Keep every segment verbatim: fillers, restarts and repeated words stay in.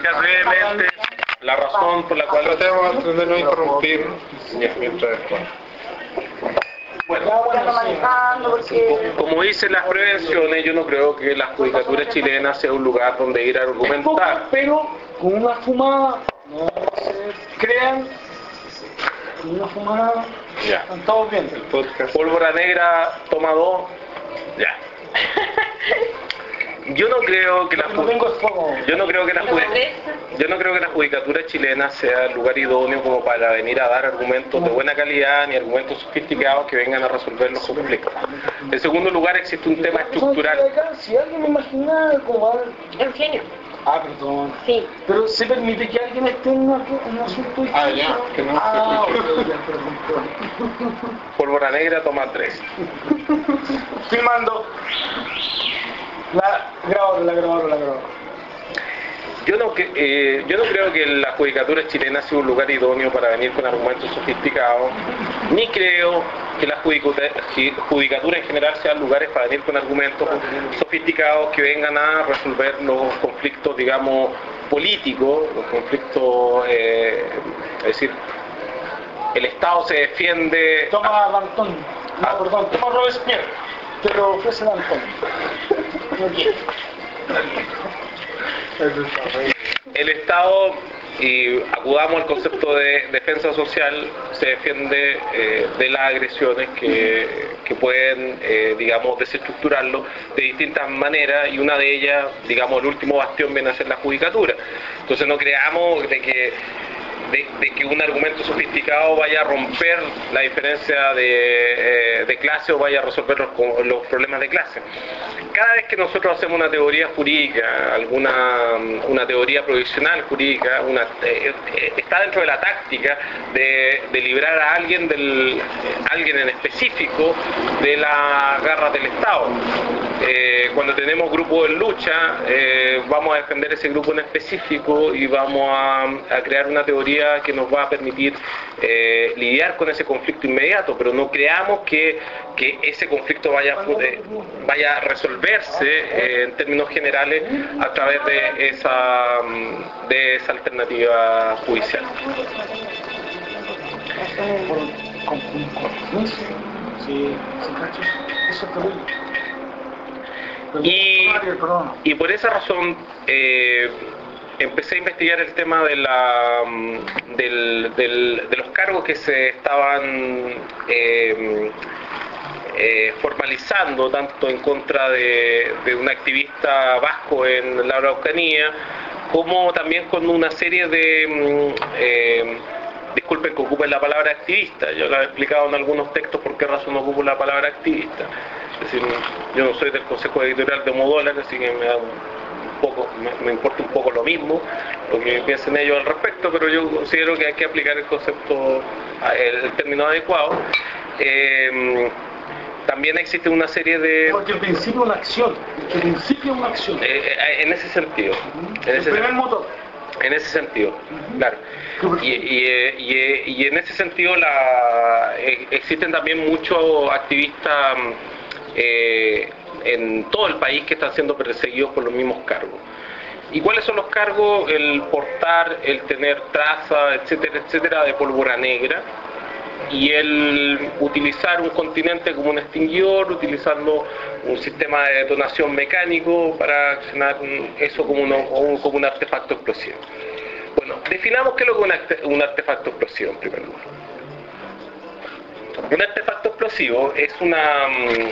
explicar brevemente la razón por la cual... Tratemos de no interrumpir mientras después. Bueno, como dicen las prevenciones, yo no creo que la judicatura chilena sea un lugar donde ir a argumentar. Pero con una fumada, no se crean, con una fumada, ya. Están todos bien. El podcast. Pólvora negra, toma dos, ya. Yo no creo que la No tengo fuego. yo no creo que la yo no creo que la judicatura chilena sea el lugar idóneo como para venir a dar argumentos de buena calidad ni argumentos sofisticados que vengan a resolver los conflictos. En segundo lugar, existe un tema estructural. Si alguien me imaginaba como algo... Eugenio. Ah, perdón. Sí. Pero se permite que alguien esté en una- un asunto distinto. Ah, ya, que no Ah, se ok, ya, perdón. Pólvora negra, toma tres. Filmando. La grabadora, la grabadora, la grabadora. Yo no, que- eh, yo no creo que la judicatura chilena sea un lugar idóneo para venir con argumentos sofisticados, ni creo que la judicatura, judicatura en general sean lugares para venir con argumentos sofisticados que vengan a resolver los conflictos, digamos, políticos, los conflictos, eh, es decir, el Estado se defiende... Toma Danton. No, Ah. perdón, toma Robespierre. Te lo ofrece Danton. El Estado, y acudamos al concepto de defensa social, se defiende eh, de las agresiones que, que pueden, eh, digamos, desestructurarlo de distintas maneras, y una de ellas, digamos, el último bastión viene a ser la judicatura. Entonces no creamos de que De, de que un argumento sofisticado vaya a romper la diferencia de, eh, de clase o vaya a resolver los, los problemas de clase. Cada vez que nosotros hacemos una teoría jurídica, alguna una teoría provisional jurídica, una, eh, eh, está dentro de la táctica de, de librar a alguien, del, alguien en específico de las garras del Estado. Eh, cuando tenemos grupos en lucha, eh, vamos a defender ese grupo en específico y vamos a, a crear una teoría que nos va a permitir eh, lidiar con ese conflicto inmediato, pero no creamos que, que ese conflicto vaya, eh, vaya a resolverse eh, en términos generales a través de esa, de esa alternativa judicial. Con compromiso. Sí, sí, cacho. Eso es terrible. Y, Perdón. y por esa razón eh, empecé a investigar el tema de, la, del, del, de los cargos que se estaban eh, eh, formalizando, tanto en contra de, de un activista vasco en la Araucanía, como también con una serie de... Eh, disculpen que ocupen la palabra activista, yo lo he explicado en algunos textos por qué razón ocupo la palabra activista. Es decir, yo no soy del consejo editorial de Modólar, así que me da un poco, me, me importa un poco lo mismo, lo que piensen ellos al respecto, pero yo considero que hay que aplicar el concepto, el, el término adecuado. Eh, también existe una serie de... Porque el principio es una acción, el principio es una acción. Eh, eh, en ese sentido. En El ese primer sentido. motor. En ese sentido, claro. Y, y, y, y en ese sentido la, eh, existen también muchos activistas eh, en todo el país que están siendo perseguidos por los mismos cargos. ¿Y cuáles son los cargos? El portar, el tener traza, etcétera, etcétera, de pólvora negra, y el utilizar un continente como un extinguidor, utilizando un sistema de detonación mecánico para accionar eso como, uno, como un artefacto explosivo. Bueno, definamos qué es lo que es un artefacto explosivo en primer lugar. Un artefacto explosivo es una...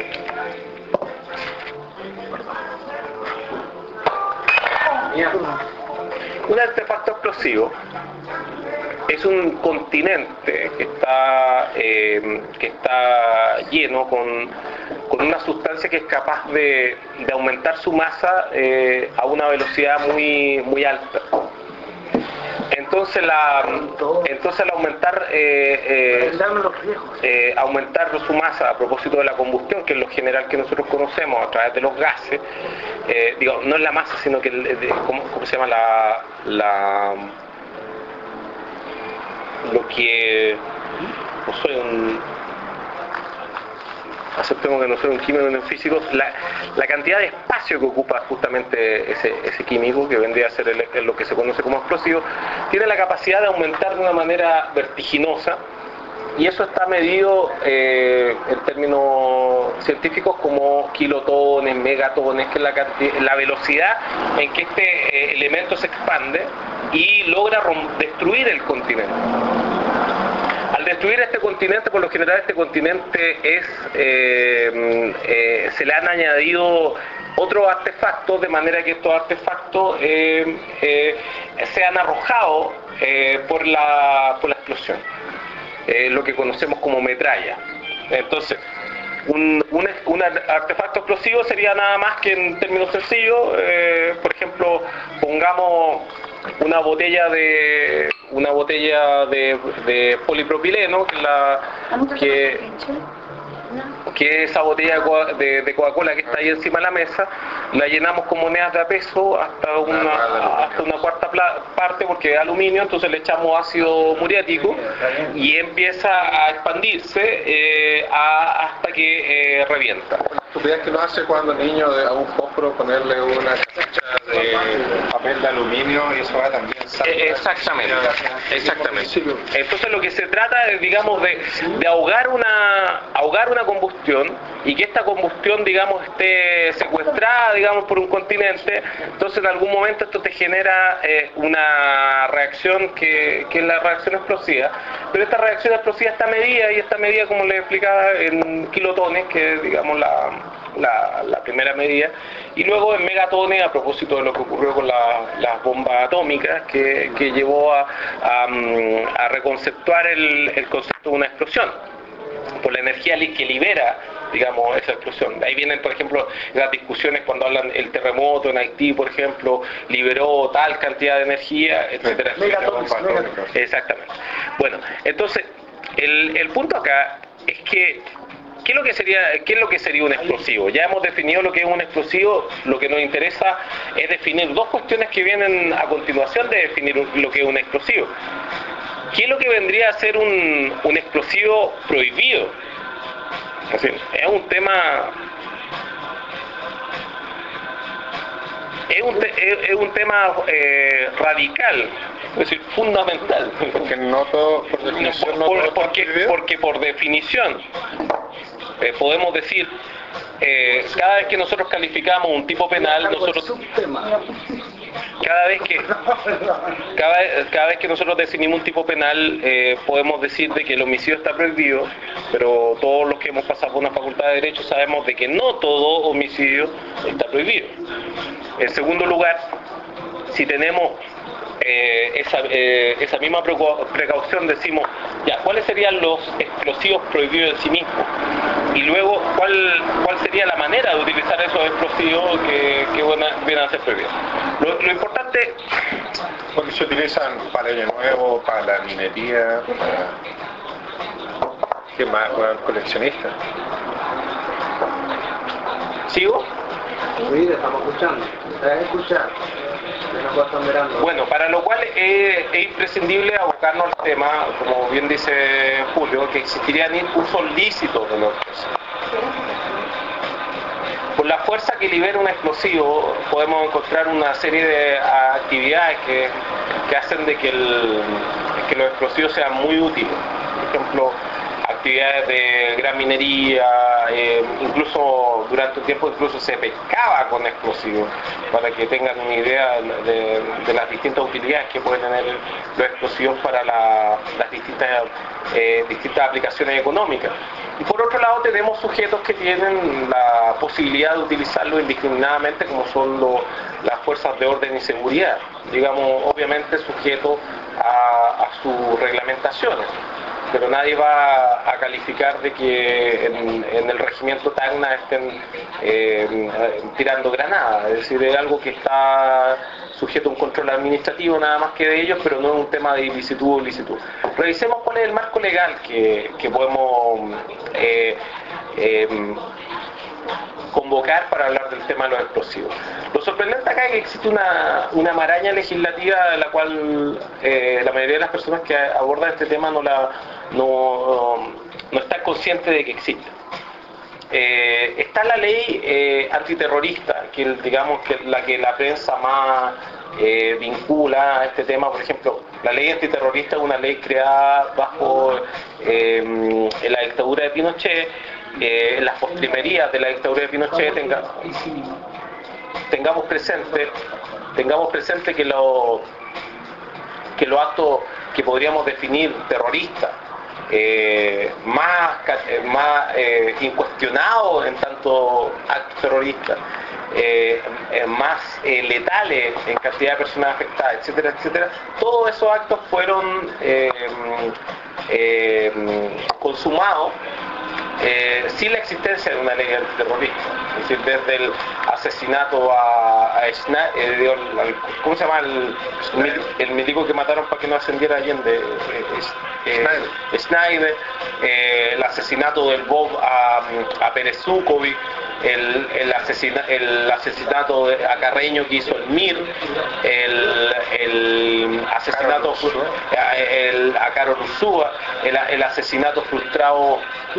Un artefacto explosivo es un continente que está, eh, que está lleno con, con una sustancia que es capaz de, de aumentar su masa eh, a una velocidad muy, muy alta. Entonces, la, entonces al aumentar, eh, eh, eh, aumentar su masa a propósito de la combustión, que es lo general que nosotros conocemos a través de los gases, eh, digo, no es la masa, sino que, el, de, ¿cómo, ¿cómo se llama? La... la lo que... no soy un... aceptemos que no soy un químico ni un físico, la, la cantidad de espacio que ocupa justamente ese, ese químico, que vendría a ser el, el, lo que se conoce como explosivo, tiene la capacidad de aumentar de una manera vertiginosa, y eso está medido eh, en términos científicos como kilotones, megatones, que es la, cantidad, la velocidad en que este eh, elemento se expande y logra destruir el continente. Al destruir este continente, por lo general este continente es eh, eh, se le han añadido otros artefactos, de manera que estos artefactos eh, eh, sean arrojados eh, por, la, por la explosión. Eh, lo que conocemos como metralla. Entonces, un, un, un artefacto explosivo sería nada más que, en términos sencillos, eh, por ejemplo, pongamos una botella de una botella de, de polipropileno, que, la, que, que esa botella de, de Coca-Cola que está ahí encima de la mesa, la llenamos con monedas de a peso hasta una, hasta una cuarta parte, porque es aluminio, entonces le echamos ácido muriático y empieza a expandirse eh, a, hasta que eh, revienta. ¿Tú crees que lo hace cuando el niño a un fósforo ponerle una cachucha de papel de aluminio y eso va también? Eh, exactamente, exactamente. Entonces lo que se trata es, digamos, de, de ahogar una ahogar una combustión, y que esta combustión, digamos, esté secuestrada, digamos, por un continente. Entonces en algún momento esto te genera eh, una reacción que, que es la reacción explosiva, pero esta reacción explosiva está medida, y está medida, como les explicaba, en kilotones, que es, digamos, la, la, la primera medida, y luego en megatones, a propósito de lo que ocurrió con la, las bombas atómicas, que, que llevó a, a, a reconceptuar el, el concepto de una explosión, por la energía que libera, digamos, esa explosión. De ahí vienen, por ejemplo, las discusiones cuando hablan el terremoto en Haití, por ejemplo, liberó tal cantidad de energía, etcétera, etcétera. Exactamente. Bueno, entonces, el, el punto acá es que ¿Qué es, lo que sería, ¿Qué es lo que sería un explosivo? Ya hemos definido lo que es un explosivo. Lo que nos interesa es definir dos cuestiones que vienen a continuación de definir lo que es un explosivo. ¿Qué es lo que vendría a ser un, un explosivo prohibido? Es decir, es un tema... Es un, te, es, es un tema eh, radical, es decir, fundamental. Porque no todo, por definición, no por, todo porque, porque por definición eh, podemos decir, eh, cada vez que nosotros calificamos un tipo penal, nosotros cada vez que cada, cada vez que nosotros definimos un tipo penal, eh, podemos decir de que el homicidio está prohibido, pero todos los que hemos pasado por una facultad de Derecho sabemos de que no todo homicidio está prohibido. En segundo lugar, si tenemos eh, esa, eh, esa misma precaución, decimos, ya, ¿cuáles serían los explosivos prohibidos en sí mismos? Y luego, ¿cuál, cuál sería la manera de utilizar esos explosivos que, que vienen a ser prohibidos? Lo, lo importante... Porque se utilizan para el nuevo, para la minería, para... ¿Qué más? Para el coleccionista. ¿Sigo? Sí, te estamos escuchando. ¿Te estás escuchando? Bueno, para lo cual es, es imprescindible abocarnos al tema, como bien dice Julio, que existirían usos lícitos de los explosivos. Por la fuerza que libera un explosivo, podemos encontrar una serie de actividades que, que hacen de que, el, que los explosivos sean muy útiles. Por ejemplo, actividades de gran minería, eh, incluso durante un tiempo incluso se pescaba con explosivos, para que tengan una idea de, de las distintas utilidades que pueden tener los explosivos para la, las distintas, eh, distintas aplicaciones económicas. Y por otro lado tenemos sujetos que tienen la posibilidad de utilizarlo indiscriminadamente, como son lo, las fuerzas de orden y seguridad, digamos, obviamente sujetos a, a sus reglamentaciones. Pero nadie va a calificar de que en, en el regimiento Tacna estén eh, tirando granadas, es decir, es algo que está sujeto a un control administrativo nada más que de ellos, pero no es un tema de ilicitud o ilicitud. Revisemos cuál es el marco legal que, que podemos eh, eh, convocar para hablar del tema de los explosivos. Lo sorprendente acá es que existe una, una maraña legislativa de la cual eh, la mayoría de las personas que abordan este tema no, la, no, no están conscientes de que existe. eh, está la ley eh, antiterrorista, que digamos que la que la prensa más eh, vincula a este tema. Por ejemplo, la ley antiterrorista es una ley creada bajo eh, la dictadura de Pinochet. Eh, las postrimerías de la dictadura de Pinochet tenga, tengamos presente tengamos presente que lo que los actos que podríamos definir terroristas eh, más, más eh, incuestionados en tanto actos terroristas, eh, eh, más eh, letales en cantidad de personas afectadas, etcétera, etcétera, todos esos actos fueron eh, eh, consumados Eh, sin la existencia de una ley antiterrorista. Es decir, desde el asesinato a, a Schna, eh, al, ¿cómo se llama? El, el, el milico que mataron para que no ascendiera Allende, eh, eh, Schneider, Schneider eh, el asesinato del Bob a, a Pérez Zukovic, el, el, asesina, el asesinato de, a Carreño que hizo el M I R, el, el asesinato a, el, a Karol Ursúa, el, el asesinato frustrado.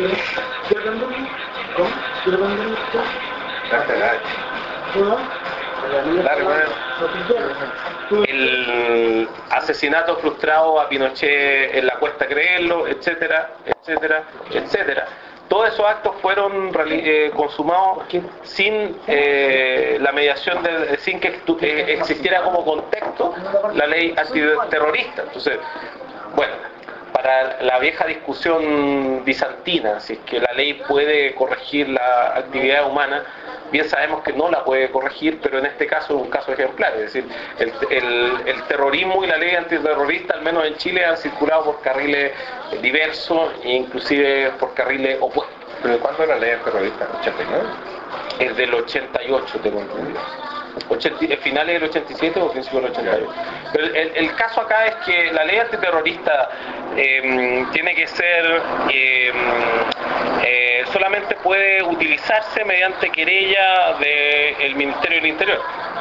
El asesinato frustrado a Pinochet en la Cuesta Creerlo, etcétera, etcétera, etcétera. Todos esos actos fueron eh, consumados sin eh, la mediación, de, sin que eh, existiera como contexto la ley antiterrorista. Entonces, bueno, para la vieja discusión bizantina, si es que la ley puede corregir la actividad humana, bien sabemos que no la puede corregir, pero en este caso es un caso ejemplar. Es decir, el, el, el terrorismo y la ley antiterrorista, al menos en Chile, han circulado por carriles diversos e inclusive por carriles opuestos. ¿Pero cuándo era la ley antiterrorista? ¿ochenta y nueve? Es del ochenta y ocho, tengo entendido. ochenta, finales del ochenta y siete o principios del ochenta y ocho. Pero el, el caso acá es que la ley antiterrorista eh, tiene que ser eh, eh, solamente puede utilizarse mediante querella del Ministerio del Interior.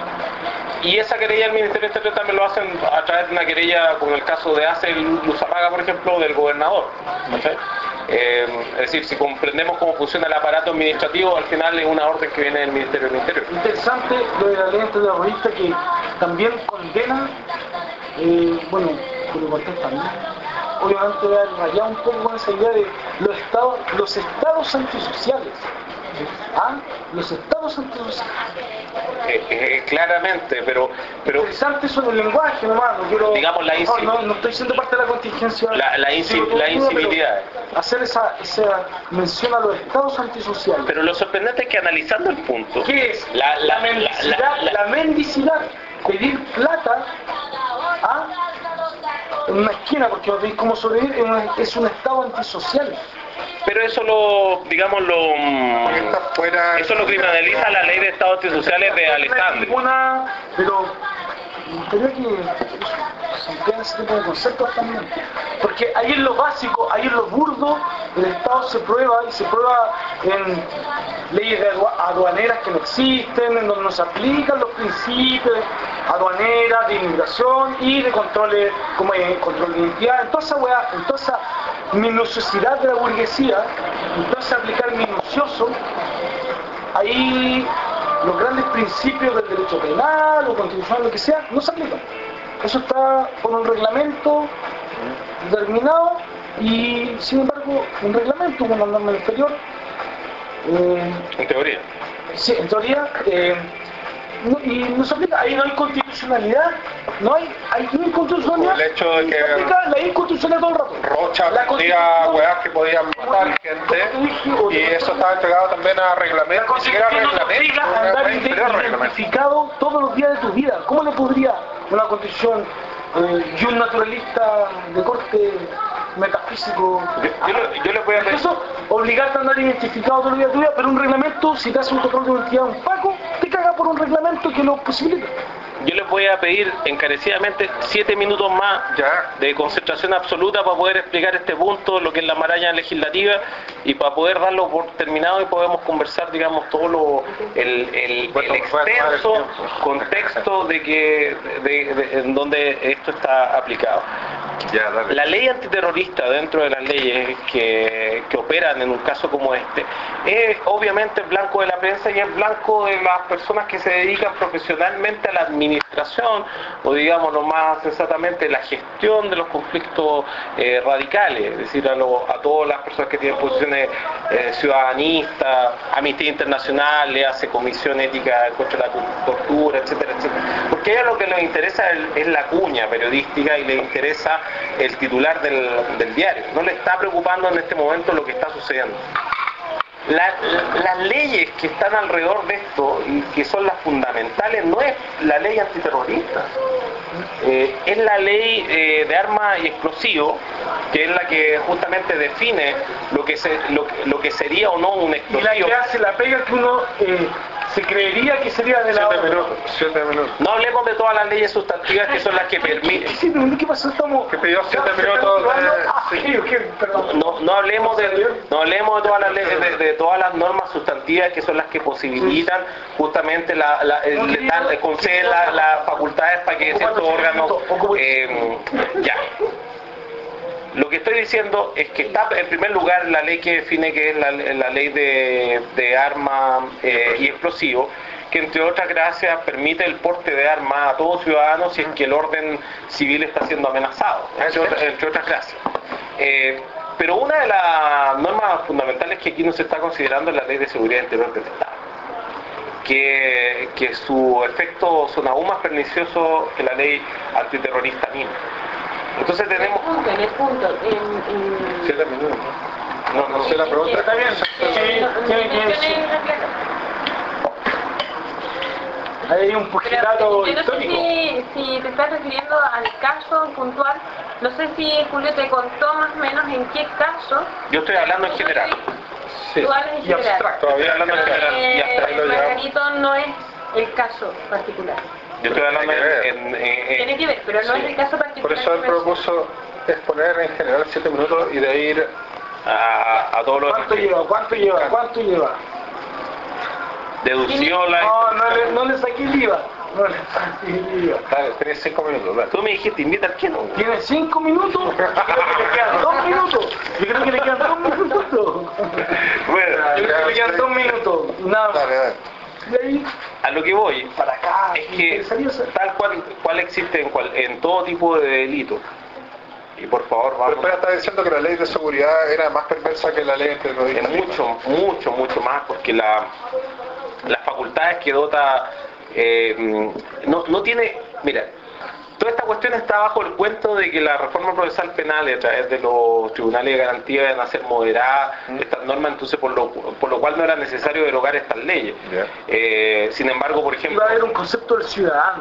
Y esa querella del Ministerio del Interior también lo hacen a través de una querella, como en el caso de Acel Luzamaga, por ejemplo, del gobernador. ¿Okay? Eh, es decir, si comprendemos cómo funciona el aparato administrativo, al final es una orden que viene del Ministerio del Interior. Interesante lo de la ley antiterrorista, que también condena, eh, bueno, que lo contesta, ¿no? Obviamente rayado un poco con esa idea de los estados, los estados antisociales. ¿Ah? Los estados antisociales. Eh, eh, claramente, pero, pero interesante eso del lenguaje, nomás, no quiero, digamos la no, no, no estoy siendo parte de la contingencia, la, la, inci, la incivilidad, hacer esa, esa mención a los estados antisociales. Pero lo sorprendente es que analizando el punto, ¿qué es? La, la, la mendicidad, la, la, la mendicidad, pedir plata a en una esquina porque no tenéis cómo sobrevivir, es un, es un estado antisocial. Pero eso lo, digamos, lo fuera, eso lo criminaliza la ley de estados antisociales de Alessandri. Ninguna, pero me gustaría que se empleen ese tipo de conceptos también. Porque ahí en lo básico, ahí en lo burdo, el Estado se prueba y se prueba en leyes de aduaneras que no existen, en donde no se aplican los principios aduaneras, de inmigración y de controles, como el control de identidad, en toda esa weá, en toda esa minuciosidad de la burguesía, entonces aplicar minucioso, ahí los grandes principios del derecho penal o constitucional, lo que sea, no se aplican. Eso está por un reglamento determinado y, sin embargo, un reglamento, una norma inferior. Eh, en teoría. Sí, en teoría. Eh, No, y no se aplica, ahí no hay constitucionalidad, no hay, hay no hay constitucionalidad. El hecho de que se aplica la inconstitucionalidad todo el rato. Rocha vendía weas que podían matar gente y eso estaba entregado también a reglamento, ni siquiera a reglamento, andar identificado todos los días de tu vida. ¿Cómo le podría una constitución eh, y un naturalista de corte metafísico? Yo, yo, le, yo le voy a decir eso, obligarte a andar identificado todos los días de tu vida, pero un reglamento, si te hace un control de identidad un Paco, te caga por un reglamento que lo posibilita. Yo le, les voy a pedir encarecidamente siete minutos más Ya. de concentración absoluta para poder explicar este punto, lo que es la maraña legislativa, y para poder darlo por terminado y podemos conversar, digamos, todo lo, el, el, Bueno, el voy a tomar el extenso tiempo. contexto de que de, de- en donde esto está aplicado. Ya, dale. La ley antiterrorista, dentro de las leyes que, que operan en un caso como este, es obviamente blanco de la prensa y es blanco de las personas que se dedican profesionalmente a la administración, o digámoslo más sensatamente, la gestión de los conflictos eh, radicales, es decir, a, lo- a todas las personas que tienen posiciones eh, ciudadanistas, Amnistía Internacional, le hace comisión ética contra la tortura, etcétera, etcétera. Porque a ellos lo que les interesa es, es la cuña periodística y les interesa el titular del, del diario. No le está preocupando en este momento lo que está sucediendo. La- la- las leyes que están alrededor de esto y que son las fundamentales no es la ley antiterrorista, eh, es la ley eh, de armas y explosivos, que es la que justamente define lo que, se, lo, que- lo que sería o no un Y la explosivo. que hace la pega que uno eh, se creería que sería de la Siete otra. minutos, siete minutos. No hablemos de todas las leyes sustantivas que son las que permiten. ¿Qué, qué, qué pasó? Estamos... Que pidió siete ¿Se minutos están de- probando? Ah, sí. ok, ok, perdón. No, no hablemos de no hablemos de todas las leyes, de, de todas las normas sustantivas que son las que posibilitan justamente la, la, el- le dan- le conceden la- las facultades para que ciertos órganos eh, ya. Lo que estoy diciendo es que está en primer lugar la ley que define que es la, la ley de, de armas eh, y explosivos, que entre otras gracias permite el porte de armas a todos ciudadanos si es que el orden civil está siendo amenazado, entre otras, entre otras gracias. Eh, pero una de las normas fundamentales que aquí no se está considerando es la ley de seguridad interior del Estado, que, que su efecto son aún más perniciosos que la ley antiterrorista misma. Entonces tenemos... punto, en el punto. En, en... Siete minutos. No, no No sé la pregunta. Está bien. Eh, no- no ¿Quién- quién- mencioné la clase. Ahí hay un pugilato Pero yo no sé histórico. si, si te estás refiriendo al caso puntual. No sé si Julio te contó más o menos en qué caso. Yo estoy hablando en general. Sí. Tú hablas en Y general. abstracto. Estoy hablando en general. Eh, Y hasta ahí lo el llevamos. Margarito no es el caso particular. Yo estoy hablando Tiene que ver. en... en- en- Tiene que ver, pero no sí. es el caso particular. Por eso él que mencioné. propuso exponer en general siete minutos y de ahí ir a, a todos los... ¿Cuánto lleva? ¿Cuánto lleva? ¿Cuánto lleva? Dedució la... No, no le, no le saqué el IVA. No le saqué el IVA. Dale, tenés cinco minutos, dale. Tú me dijiste, invita al que no. ¿Tiene cinco minutos? Yo creo que le quedan dos minutos. Yo creo que le quedan dos minutos. Bueno, Yo creo que le quedan dos minutos. Nada más. Dale, dale. De ahí a lo que voy para acá. es Me que interesaría saber. tal cual, cual existe en, cual, en todo tipo de delito. Y por favor, Pero vamos... después está diciendo que la ley de seguridad era más perversa que la ley antiterrorista. Es mucho, mucho, mucho más, porque la, las facultades que dota eh, no, no tiene, mira, toda esta cuestión está bajo el cuento de que la reforma procesal penal a través de los tribunales de garantía deben hacer moderadas estas normas, entonces por lo, por lo cual no era necesario derogar estas leyes. Ya. Eh, sin embargo, por Iba ejemplo, a haber un concepto del ciudadano.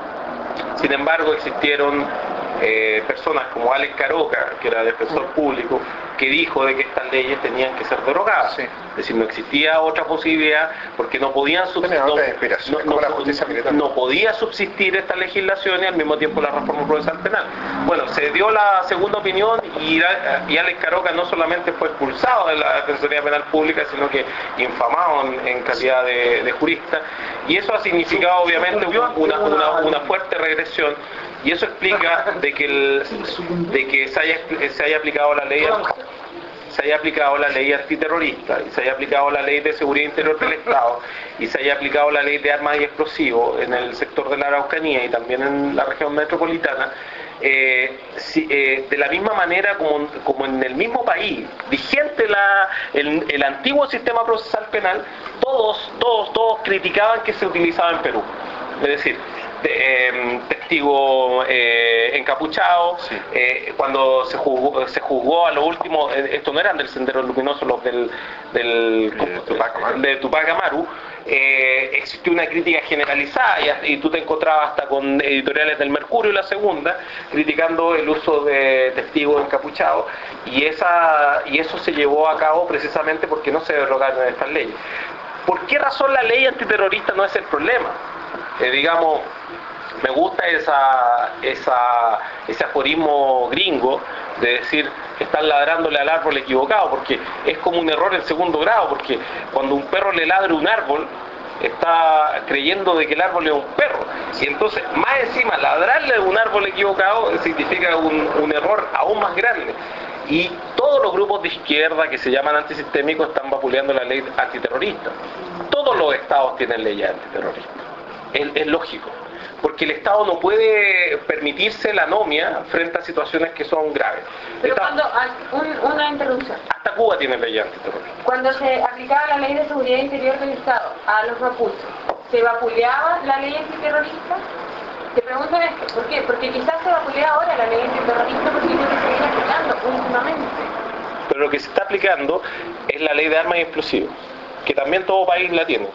sin embargo existieron eh, personas como Alex Caroca, que era defensor público, que dijo de que estas leyes tenían que ser derogadas. Sí. Es decir, no existía otra posibilidad porque no podían subsistir, Tenía no, otra inspiración, como la justicia militar. no podía subsistir esta legislación y al mismo tiempo la reforma procesal penal. Bueno, se dio la segunda opinión y, y Alex Caroca no solamente fue expulsado de la Defensoría Penal Pública, sino que infamado en, en calidad de, de jurista, y eso ha significado obviamente una, una, una fuerte regresión, y eso explica de que, el, de que se, haya, se haya aplicado la ley se haya aplicado la ley antiterrorista, y se haya aplicado la ley de seguridad interior del Estado, y se haya aplicado la ley de armas y explosivos en el sector de la Araucanía y también en la región metropolitana, eh, si, eh, de la misma manera como, como en el mismo país, vigente la, el, el antiguo sistema procesal penal, todos, todos, todos criticaban que se utilizaba en Perú. Es decir, de, eh, testigo eh, encapuchado, Sí. eh, cuando se juzgó, se juzgó a lo último, eh, estos no eran del Sendero Luminoso, los del, del Eh, Tupac Amaru. de Tupac Amaru, eh, existió una crítica generalizada y, hasta- y tú te encontrabas hasta con editoriales del Mercurio y La Segunda criticando el uso de testigos encapuchados, y, esa, y eso se llevó a cabo precisamente porque no se derogaron estas leyes. ¿Por qué razón la ley antiterrorista no es el problema? Eh, digamos, me gusta esa, esa, ese aforismo gringo de decir que están ladrándole al árbol equivocado, porque es como un error en segundo grado, porque cuando un perro le ladra un árbol, está creyendo de que el árbol es un perro, y entonces más encima ladrarle a un árbol equivocado significa un, un error aún más grande. Y todos los grupos de izquierda que se llaman antisistémicos están vapuleando la ley antiterrorista. Todos los estados tienen leyes antiterroristas, es, es lógico, porque el Estado no puede permitirse la anomia frente a situaciones que son graves. Pero Está, cuando, un, una interrupción, hasta Cuba tiene leyes antiterroristas. cuando se aplicaba la ley de seguridad interior del Estado a los mapuches, ¿se vapuleaba la ley antiterrorista? Te pregunto esto, ¿por qué? Porque quizás se vapulea ahora la ley antiterrorista porque tiene que seguir aplicando últimamente. Pero lo que se está aplicando es la ley de armas y explosivos, que también todo país la tiene.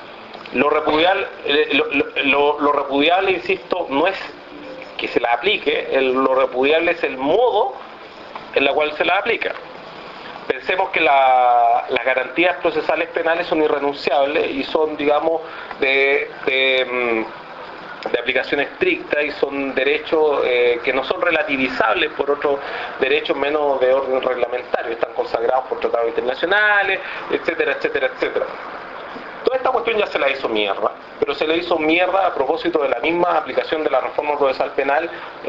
Lo repudiable, lo, lo, lo repudiable, insisto, no es que se la aplique, el, lo repudiable es el modo en el cual se la aplica. Pensemos que la, las garantías procesales penales son irrenunciables y son, digamos, de, de, de aplicación estricta, y son derechos eh, que no son relativizables por otros derechos menos de orden reglamentario, están consagrados por tratados internacionales, etcétera, etcétera, etcétera. Toda esta cuestión ya se la hizo mierda, pero se le hizo mierda a propósito de la misma aplicación de la reforma procesal penal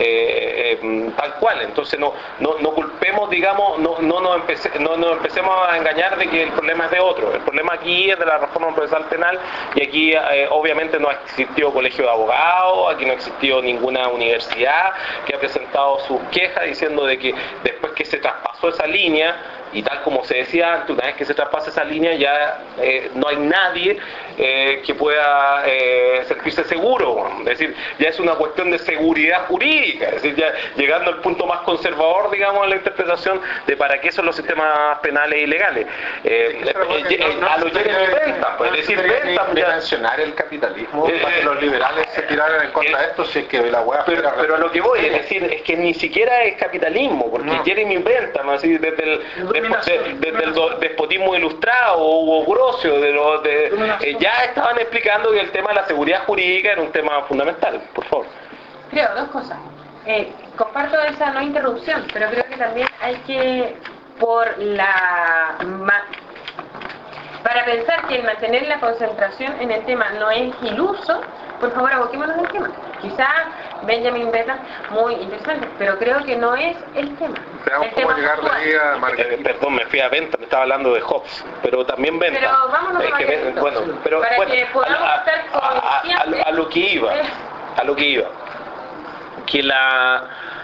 eh, eh, tal cual. Entonces no, no, no culpemos, digamos, no, no, nos empece, no nos empecemos a engañar de que el problema es de otro. El problema aquí es de la reforma procesal penal, y aquí eh, obviamente no ha existido colegio de abogados, aquí no ha existido ninguna universidad que ha presentado sus quejas diciendo de que después que se traspasó esa línea, y tal como se decía antes, una vez que se traspasa esa línea ya eh, no hay nadie eh, que pueda eh, sentirse seguro. Es decir, ya es una cuestión de seguridad jurídica, es decir, ya llegando al punto más conservador, digamos, en la interpretación de para qué son los sistemas penales ilegales. Eh, eh, eh, a los Jeremy Bentham, pues, es decir, Bentham ya... mencionar el capitalismo Eh, para que los liberales se tiraran en contra eh, de esto, si es que la hueá Pero, fuera pero a lo que voy, es real. decir, es que ni siquiera es capitalismo, porque No. Jeremy Bentham, así, desde el, despo- de- desde el do- despotismo ilustrado, o Hugo Grocio, de los, de, eh, ya estaban explicando que el tema de la seguridad jurídica era un tema fundamental. Por favor. Creo, dos cosas. Eh, comparto esa no interrupción, pero creo que también hay que, por la... ma- para pensar que el mantener la concentración en el tema no es iluso, por favor aboquémonos al tema. Quizá Benjamin Bentham, muy interesante, pero creo que no es el tema. Veamos El cómo tema llegar de actual. ahí a Eh, Margarita. perdón, me fui a Bentham, estaba hablando de Hobbes, pero también Bentham. Pero vámonos Es a que Ben- Margarito, bueno, pero para bueno, que podamos a, estar a- a- a- conscientes. a lo que iba, Eh. a lo que iba, que la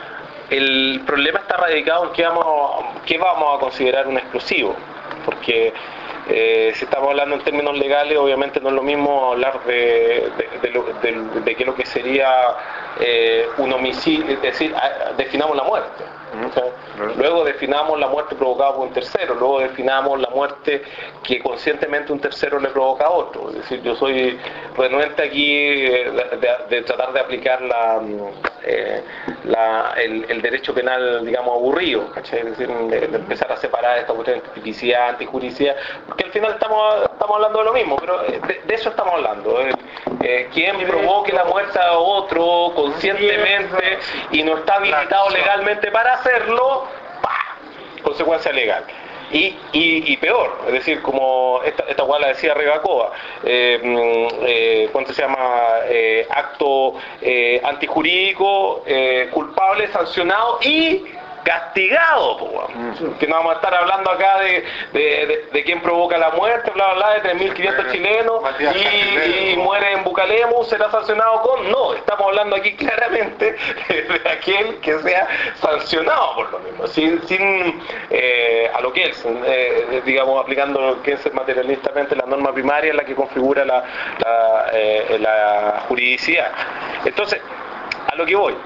el problema está radicado en qué vamos, qué vamos a considerar un explosivo, porque eh, si estamos hablando en términos legales, obviamente no es lo mismo hablar de, de, de, lo, de, de qué es lo que sería eh, un homicidio, es decir, a- definamos la muerte. O sea, luego definamos la muerte provocada por un tercero, luego definamos la muerte que conscientemente un tercero le provoca a otro. Es decir, yo soy renuente aquí eh, de, de- de tratar de aplicar la, eh, la- el, el derecho penal, digamos, aburrido, ¿cachai? Es decir, de, de empezar a separar esta cuestión entre tipicidad, antijuricidad, porque al final estamos, estamos hablando de lo mismo, pero de, de eso estamos hablando. Eh, eh, quien provoque la muerte a otro conscientemente y no está habilitado legalmente para hacerlo, ¡pah! Consecuencia legal. Y, y, y peor, es decir, como esta, esta cual la decía Regacoa, eh, eh, ¿cuánto se llama? Eh, acto eh, antijurídico, eh, culpable, sancionado y castigado, po, weón. Que no vamos a estar hablando acá de, de, de, de quién provoca la muerte, bla, bla, bla, de tres mil quinientos chilenos y, y muere en Bucalemu, será sancionado con... No, estamos hablando aquí claramente de aquel que sea sancionado por lo mismo, sin, sin eh, a lo que es, eh, digamos, aplicando lo que es materialistamente la norma primaria en la que configura la, la, eh, la juridicidad. Entonces, a lo que voy.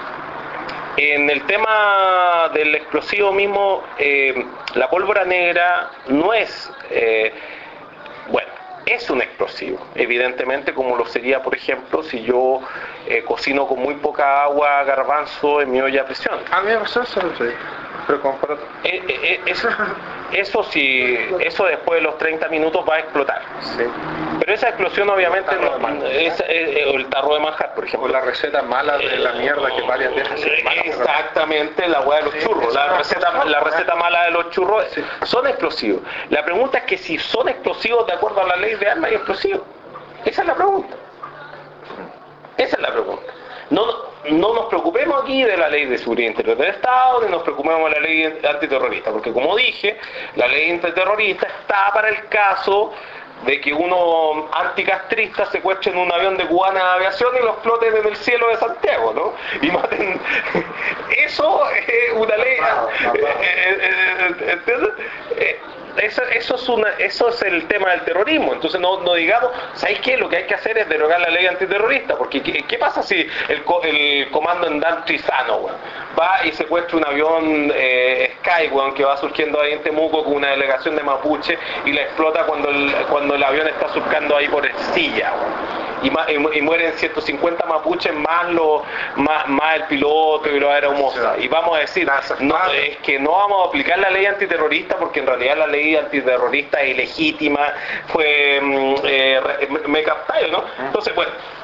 En el tema del explosivo mismo, eh, la pólvora negra no es, eh, bueno, es un explosivo, evidentemente, como lo sería, por ejemplo, si yo eh, cocino con muy poca agua garbanzo en mi olla a presión. A mí me pasó eso, sí. Pero compara... Eh, eh, eso, eso sí, eso después de los treinta minutos va a explotar. Sí. Pero pero esa explosión obviamente El tarro de no, manjar. es, es- es- o el tarro de manjar, por O ejemplo. la receta mala de la mierda que varias veces se mala. Exactamente, la hueá de los Sí, churros. es La una receta, explosión, la ¿no? receta mala de los churros son explosivos. La pregunta es que si son explosivos de acuerdo a la ley de armas y explosivos. Esa es la pregunta. Esa es la pregunta. No, no nos preocupemos aquí de la ley de seguridad interior del Estado, ni nos preocupemos de la ley antiterrorista, porque como dije, la ley antiterrorista está para el caso de que unos anticastristas secuestren un avión de Cubana de Aviación y lo exploten en el cielo de Santiago, ¿no? Y maten... Eso es una ley... ¿Entiendes? Eso, eso, es una, eso es el tema del terrorismo. Entonces no, no digamos, ¿sabéis qué? Lo que hay que hacer es derogar la ley antiterrorista, porque ¿qué, qué pasa si el, co- el comando en Dan Trizano, weón, va y secuestra un avión eh, Sky, weón, que va surgiendo ahí en Temuco con una delegación de mapuche y la explota cuando el, cuando el avión está surcando ahí por Estilla, weón? Y, ma- y mu- y mueren ciento cincuenta mapuches más, lo, más, más el piloto y los aeromosas. Y vamos a decir, no, es que no vamos a aplicar la ley antiterrorista porque en realidad la ley antiterrorista es ilegítima, fue, mm, eh, re- me, me captáis, ¿no? Entonces, bueno,